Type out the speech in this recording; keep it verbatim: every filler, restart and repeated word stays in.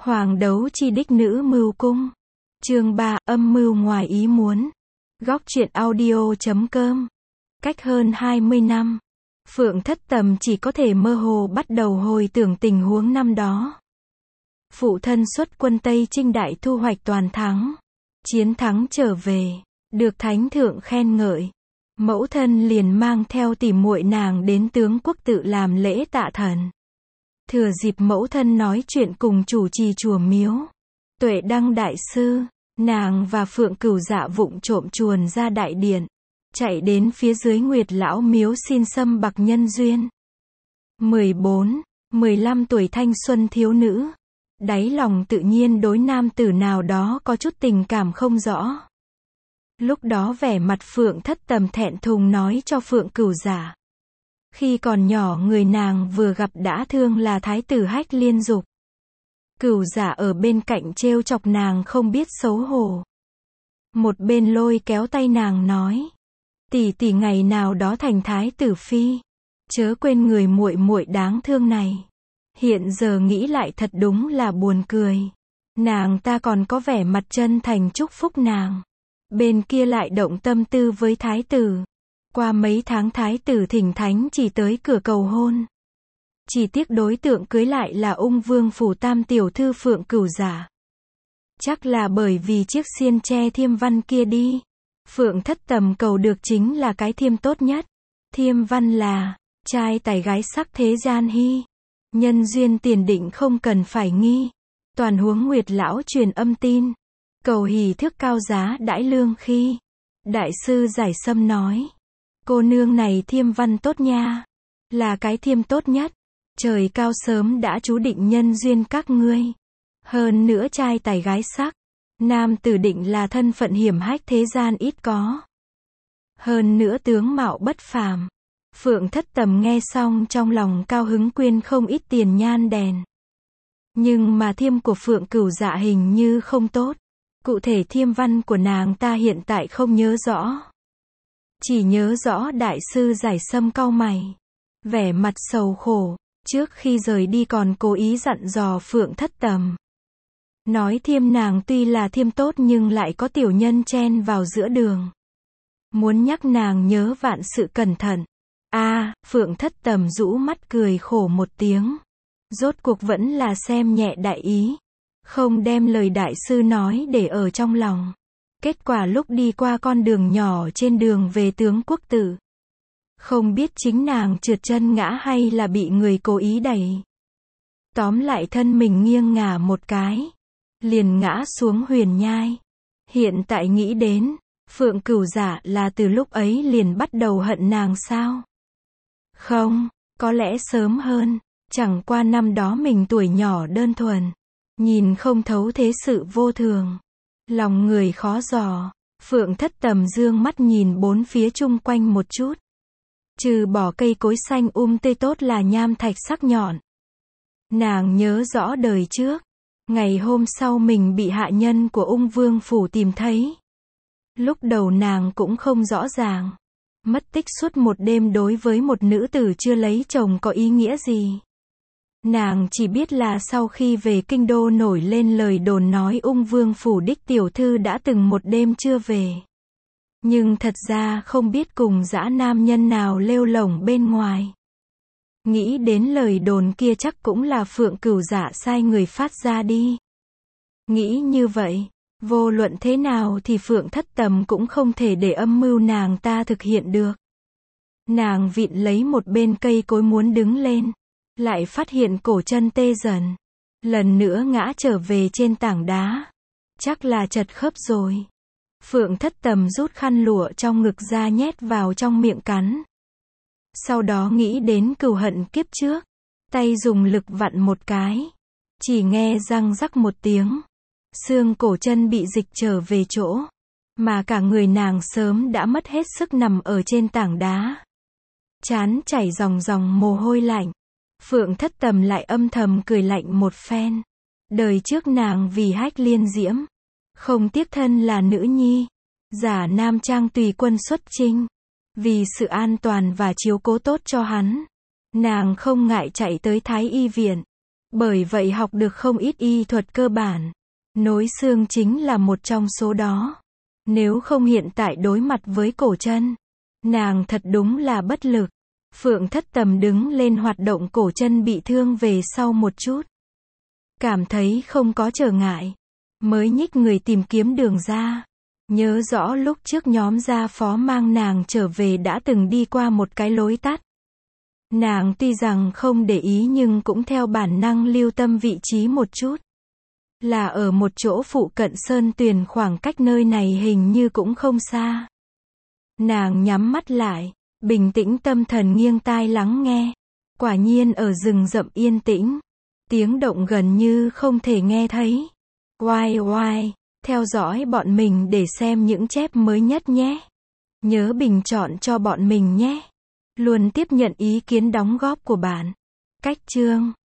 Hoàng đấu chi đích nữ mưu cung. Chương ba, âm mưu ngoài ý muốn. Góc truyện audio chấm com. Cách hơn hai mươi năm, Phượng Thất Tầm chỉ có thể mơ hồ bắt đầu hồi tưởng tình huống năm đó. Phụ thân xuất quân Tây Trinh đại thu hoạch toàn thắng. Chiến thắng trở về, được thánh thượng khen ngợi. Mẫu thân liền mang theo tỉ muội nàng đến tướng quốc tự làm lễ tạ thần. Thừa dịp mẫu thân nói chuyện cùng chủ trì chùa miếu, Tuệ Đăng đại sư, nàng và Phượng Cửu Dạ vụng trộm chuồn ra đại điện, chạy đến phía dưới Nguyệt lão miếu xin xâm bạc nhân duyên. mười bốn, mười lăm tuổi thanh xuân thiếu nữ, đáy lòng tự nhiên đối nam tử nào đó có chút tình cảm không rõ. Lúc đó vẻ mặt Phượng Thất Tầm thẹn thùng nói cho Phượng Cửu Dạ. Khi còn nhỏ người nàng vừa gặp đã thương là thái tử Hách Liên Dục. Cửu Dạ ở bên cạnh trêu chọc nàng không biết xấu hổ. Một bên lôi kéo tay nàng nói: "Tỷ tỷ ngày nào đó thành thái tử phi, chớ quên người muội muội đáng thương này." Hiện giờ nghĩ lại thật đúng là buồn cười. Nàng ta còn có vẻ mặt chân thành chúc phúc nàng. Bên kia lại động tâm tư với thái tử. Qua mấy tháng thái tử thỉnh thánh chỉ tới cửa cầu hôn. Chỉ tiếc đối tượng cưới lại là ung vương phủ tam tiểu thư Phượng Cửu Dạ. Chắc là bởi vì chiếc xiên tre thiêm văn kia đi. Phượng Thất Tầm cầu được chính là cái thiêm tốt nhất. Thiêm văn là trai tài gái sắc thế gian hy. Nhân duyên tiền định không cần phải nghi. Toàn huống Nguyệt lão truyền âm tin. Cầu hỷ thước cao giá đãi lương khi. Đại sư Giải Sâm nói: "Cô nương này thiêm văn tốt nha. Là cái thiêm tốt nhất. Trời cao sớm đã chú định nhân duyên các ngươi. Hơn nữa trai tài gái sắc. Nam tử định là thân phận hiểm hách thế gian ít có. Hơn nữa tướng mạo bất phàm." Phượng Thất Tầm nghe xong trong lòng cao hứng quyên không ít tiền nhan đèn. Nhưng mà thiêm của Phượng Cửu Dạ hình như không tốt. Cụ thể thiêm văn của nàng ta hiện tại không nhớ rõ. Chỉ nhớ rõ đại sư Giải Sâm cau mày, vẻ mặt sầu khổ, trước khi rời đi còn cố ý dặn dò Phượng Thất Tầm. Nói thiêm nàng tuy là thiêm tốt nhưng lại có tiểu nhân chen vào giữa đường. Muốn nhắc nàng nhớ vạn sự cẩn thận. A, à, Phượng Thất Tầm rũ mắt cười khổ một tiếng. Rốt cuộc vẫn là xem nhẹ đại ý. Không đem lời đại sư nói để ở trong lòng. Kết quả lúc đi qua con đường nhỏ trên đường về tướng quốc tự, không biết chính nàng trượt chân ngã hay là bị người cố ý đẩy. Tóm lại thân mình nghiêng ngả một cái, liền ngã xuống huyền nhai. Hiện tại nghĩ đến, Phượng Cửu Dạ là từ lúc ấy liền bắt đầu hận nàng sao? Không, có lẽ sớm hơn. Chẳng qua năm đó mình tuổi nhỏ đơn thuần, nhìn không thấu thế sự vô thường. Lòng người khó dò. Phượng Thất Tầm dương mắt nhìn bốn phía chung quanh một chút. Trừ bỏ cây cối xanh um tươi tốt là nham thạch sắc nhọn. Nàng nhớ rõ đời trước. Ngày hôm sau mình bị hạ nhân của ung vương phủ tìm thấy. Lúc đầu nàng cũng không rõ ràng. Mất tích suốt một đêm đối với một nữ tử chưa lấy chồng có ý nghĩa gì. Nàng chỉ biết là sau khi về kinh đô nổi lên lời đồn nói ung vương phủ đích tiểu thư đã từng một đêm chưa về. Nhưng thật ra không biết cùng dã nam nhân nào lêu lổng bên ngoài. Nghĩ đến lời đồn kia chắc cũng là Phượng Cửu Dạ sai người phát ra đi. Nghĩ như vậy, vô luận thế nào thì Phượng Thất Tầm cũng không thể để âm mưu nàng ta thực hiện được. Nàng vịn lấy một bên cây cối muốn đứng lên, lại phát hiện cổ chân tê dần. Lần nữa ngã trở về trên tảng đá. Chắc là chật khớp rồi. Phượng Thất Tầm rút khăn lụa trong ngực ra nhét vào trong miệng cắn. Sau đó nghĩ đến cừu hận kiếp trước. Tay dùng lực vặn một cái. Chỉ nghe răng rắc một tiếng. Xương cổ chân bị dịch trở về chỗ. Mà cả người nàng sớm đã mất hết sức nằm ở trên tảng đá. Trán chảy ròng ròng mồ hôi lạnh. Phượng Thất Tầm lại âm thầm cười lạnh một phen. Đời trước nàng vì Hách Liên Diễm, không tiếc thân là nữ nhi, giả nam trang tùy quân xuất chinh. Vì sự an toàn và chiếu cố tốt cho hắn, nàng không ngại chạy tới Thái Y viện. Bởi vậy học được không ít y thuật cơ bản. Nối xương chính là một trong số đó. Nếu không hiện tại đối mặt với cổ chân, nàng thật đúng là bất lực. Phượng Thất Tầm đứng lên hoạt động cổ chân bị thương về sau một chút. Cảm thấy không có trở ngại. Mới nhích người tìm kiếm đường ra. Nhớ rõ lúc trước nhóm gia phó mang nàng trở về đã từng đi qua một cái lối tắt. Nàng tuy rằng không để ý nhưng cũng theo bản năng lưu tâm vị trí một chút. Là ở một chỗ phụ cận sơn tuyền, khoảng cách nơi này hình như cũng không xa. Nàng nhắm mắt lại, bình tĩnh tâm thần nghiêng tai lắng nghe. Quả nhiên ở rừng rậm yên tĩnh. Tiếng động gần như không thể nghe thấy. Oai oai, theo dõi bọn mình để xem những chép mới nhất nhé. Nhớ bình chọn cho bọn mình nhé. Luôn tiếp nhận ý kiến đóng góp của bạn. Cách chương